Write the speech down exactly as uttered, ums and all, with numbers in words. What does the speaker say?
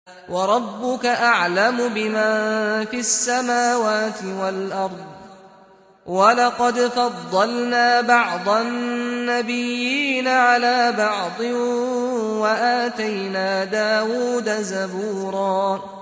وَرَبُّكَ أَعْلَمُ بِمَن فِي السَّمَاوَاتِ وَالْأَرْضِ ۗ وَلَقَدْ فَضَّلْنَا بَعْضَ النَّبِيِّينَ عَلَىٰ بَعْضٍ وَآتَيْنَا دَاوُودَ زَبُورًا